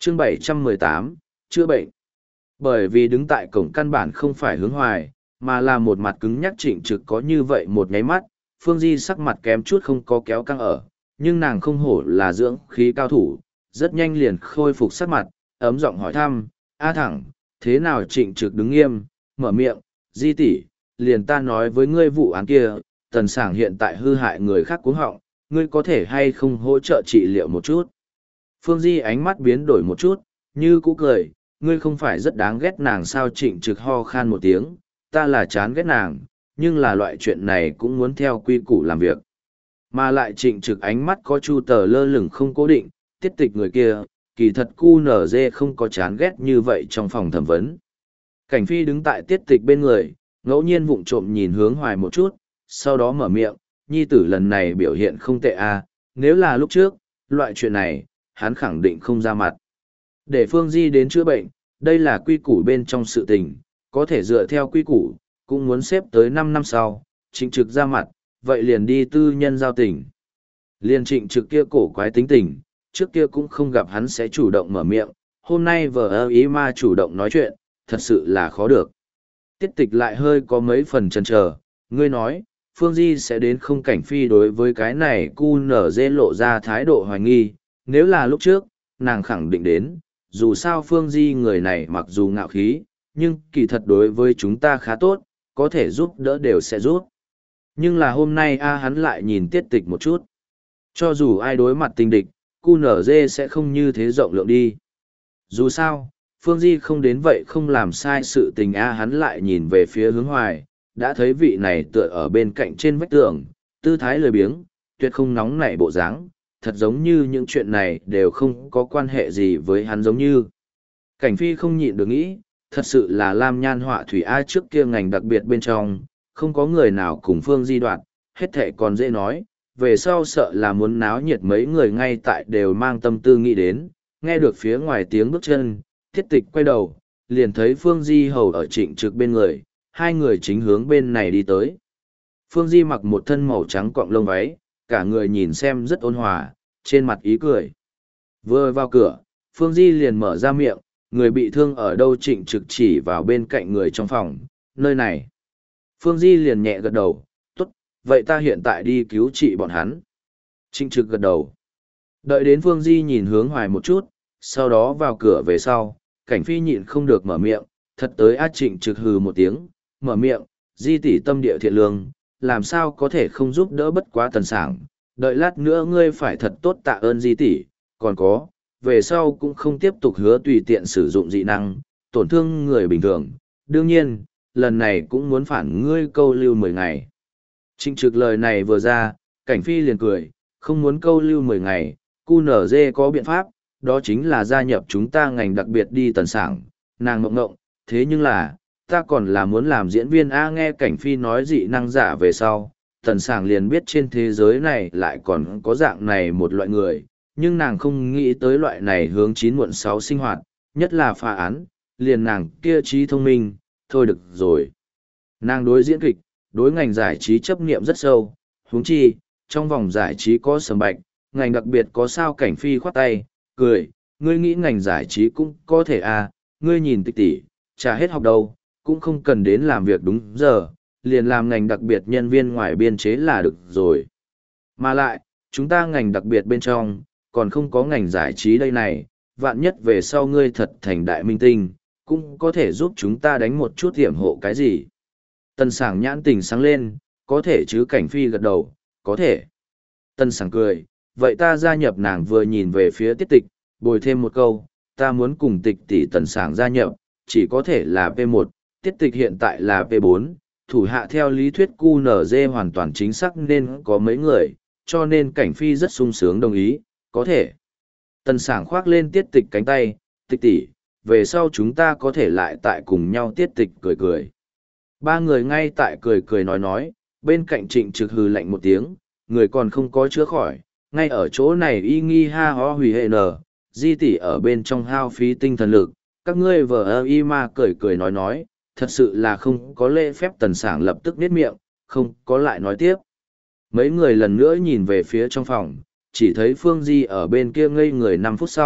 Chương 718, chữa bệnh. Bởi vì đứng tại cổng căn bản không phải hướng hoài, mà là một mặt cứng nhắc Trịnh Trực có như vậy một nháy mắt, Phương Di sắc mặt kém chút không có kéo căng ở, nhưng nàng không hổ là dưỡng khí cao thủ, rất nhanh liền khôi phục sắc mặt, ấm giọng hỏi thăm, A thẳng, thế nào Trịnh Trực đứng nghiêm, mở miệng, Di tỷ, liền ta nói với ngươi vụ án kia, Tần Sảng hiện tại hư hại người khác cuống họng, ngươi có thể hay không hỗ trợ trị liệu một chút. Phương Di ánh mắt biến đổi một chút, như cũ cười, ngươi không phải rất đáng ghét nàng sao? Trịnh Trực ho khan một tiếng, ta là chán ghét nàng, nhưng là loại chuyện này cũng muốn theo quy củ làm việc. Mà lại Trịnh Trực ánh mắt có chu tờ lơ lửng không cố định, tiết tịch người kia, kỳ thật cu nở dê không có chán ghét như vậy trong phòng thẩm vấn. Cảnh Phi đứng tại tiết tịch bên người, ngẫu nhiên vụng trộm nhìn hướng hoài một chút, sau đó mở miệng, nhi tử lần này biểu hiện không tệ à, nếu là lúc trước, loại chuyện này, hắn khẳng định không ra mặt. Để Phương Di đến chữa bệnh, đây là quy củ bên trong sự tình, có thể dựa theo quy củ, cũng muốn xếp tới 5 năm sau, Trịnh Trực ra mặt, vậy liền đi tư nhân giao tình. Liền Trịnh Trực kia cổ quái tính tình, trước kia cũng không gặp hắn sẽ chủ động mở miệng, hôm nay vợ ơ ý ma chủ động nói chuyện, thật sự là khó được. Tiết tịch lại hơi có mấy phần chần chờ, ngươi nói, Phương Di sẽ đến không? Cảnh Phi đối với cái này cu nở dê lộ ra thái độ hoài nghi, nếu là lúc trước, nàng khẳng định đến, dù sao Phương Di người này mặc dù ngạo khí, nhưng kỳ thật đối với chúng ta khá tốt, có thể giúp đỡ đều sẽ giúp. Nhưng là hôm nay hắn lại nhìn tiết tịch một chút. Cho dù ai đối mặt tình địch, cu nở dê sẽ không như thế rộng lượng đi. Dù sao, Phương Di không đến vậy không làm sai sự tình hắn lại nhìn về phía hướng hoài, đã thấy vị này tựa ở bên cạnh trên vách tường, tư thái lười biếng, tuyệt không nóng nảy bộ dáng, thật giống như những chuyện này đều không có quan hệ gì với hắn giống như. Cảnh Phi không nhịn được nghĩ, thật sự là lam nhan họa thủy A, trước kia ngành đặc biệt bên trong, không có người nào cùng Phương Di đoạn, hết thệ còn dễ nói, về sau sợ là muốn náo nhiệt mấy người ngay tại đều mang tâm tư nghĩ đến, nghe được phía ngoài tiếng bước chân, Thiết Tịch quay đầu, liền thấy Phương Di hầu ở Trịnh Trực bên người, hai người chính hướng bên này đi tới. Phương Di mặc một thân màu trắng cọng lông váy, cả người nhìn xem rất ôn hòa, trên mặt ý cười. Vừa vào cửa, Phương Di liền mở ra miệng, người bị thương ở đâu? Trịnh Trực chỉ vào bên cạnh người trong phòng, nơi này. Phương Di liền nhẹ gật đầu, tốt, vậy ta hiện tại đi cứu trị bọn hắn. Trịnh Trực gật đầu. Đợi đến Phương Di nhìn hướng hoài một chút, sau đó vào cửa về sau, Cảnh Phi nhịn không được mở miệng, thật tới Trịnh Trực hừ một tiếng, mở miệng, Di tỷ tâm địa thiện lương, làm sao có thể không giúp đỡ bất quá Tần Sảng, đợi lát nữa ngươi phải thật tốt tạ ơn Di tỷ, còn có, về sau cũng không tiếp tục hứa tùy tiện sử dụng dị năng, tổn thương người bình thường, đương nhiên, lần này cũng muốn phản ngươi câu lưu 10 ngày. Trịnh Trực lời này vừa ra, Cảnh Phi liền cười, không muốn câu lưu 10 ngày, QNZ có biện pháp, đó chính là gia nhập chúng ta ngành đặc biệt đi Tần Sảng, nàng ngộng ngộng, thế nhưng là, ta còn là muốn làm diễn viên nghe Cảnh Phi nói dị năng giả về sau, Tần Sảng liền biết trên thế giới này lại còn có dạng này một loại người, nhưng nàng không nghĩ tới loại này hướng 9 muộn 6 sinh hoạt, nhất là phá án, liền nàng kia trí thông minh, thôi được rồi. Nàng đối diễn kịch, đối ngành giải trí chấp niệm rất sâu, huống chi, trong vòng giải trí có Sầm Bạch, ngành đặc biệt có sao? Cảnh Phi khoát tay, cười, ngươi nghĩ ngành giải trí cũng có thể ngươi nhìn Tịch tỷ, trả hết học đâu, cũng không cần đến làm việc đúng giờ, liền làm ngành đặc biệt nhân viên ngoài biên chế là được rồi. Mà lại, chúng ta ngành đặc biệt bên trong, còn không có ngành giải trí đây này, vạn nhất về sau ngươi thật thành đại minh tinh, cũng có thể giúp chúng ta đánh một chút hiểm hộ cái gì. Tần Sảng nhãn tình sáng lên, có thể chứ? Cảnh Phi gật đầu, có thể. Tần Sảng cười, vậy ta gia nhập. Nàng vừa nhìn về phía Tiết Tịch, bồi thêm một câu, ta muốn cùng Tịch tỷ. Tần Sảng gia nhập, chỉ có thể là P1, Tiết Tịch hiện tại là P4, thủ hạ theo lý thuyết QNZ hoàn toàn chính xác nên có mấy người, cho nên Cảnh Phi rất sung sướng đồng ý, có thể. Tần Sảng khoác lên Tiết Tịch cánh tay, Tịch tỷ, về sau chúng ta có thể lại tại cùng nhau. Tiết Tịch cười cười. Ba người ngay tại cười cười nói, bên cạnh Trịnh Trực hừ lạnh một tiếng, người còn không có chữa khỏi, ngay ở chỗ này y nghi ha ho hủy hệ nở, Di tỷ ở bên trong hao phí tinh thần lực, các ngươi vờ ơ y ma cười cười nói, thật sự là không có lễ phép. Tần Sảng lập tức niết miệng, không có lại nói tiếp. Mấy người lần nữa nhìn về phía trong phòng, chỉ thấy Phương Di ở bên kia ngây người 5 phút sau,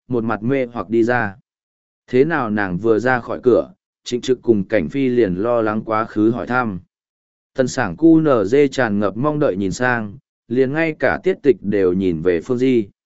một mặt mê hoặc đi ra. Thế nào nàng vừa ra khỏi cửa, Trịnh Trực cùng Cảnh Phi liền lo lắng quá khứ hỏi thăm. Tần Sảng cu nở dê tràn ngập mong đợi nhìn sang, liền ngay cả Tiết Tịch đều nhìn về Phương Di.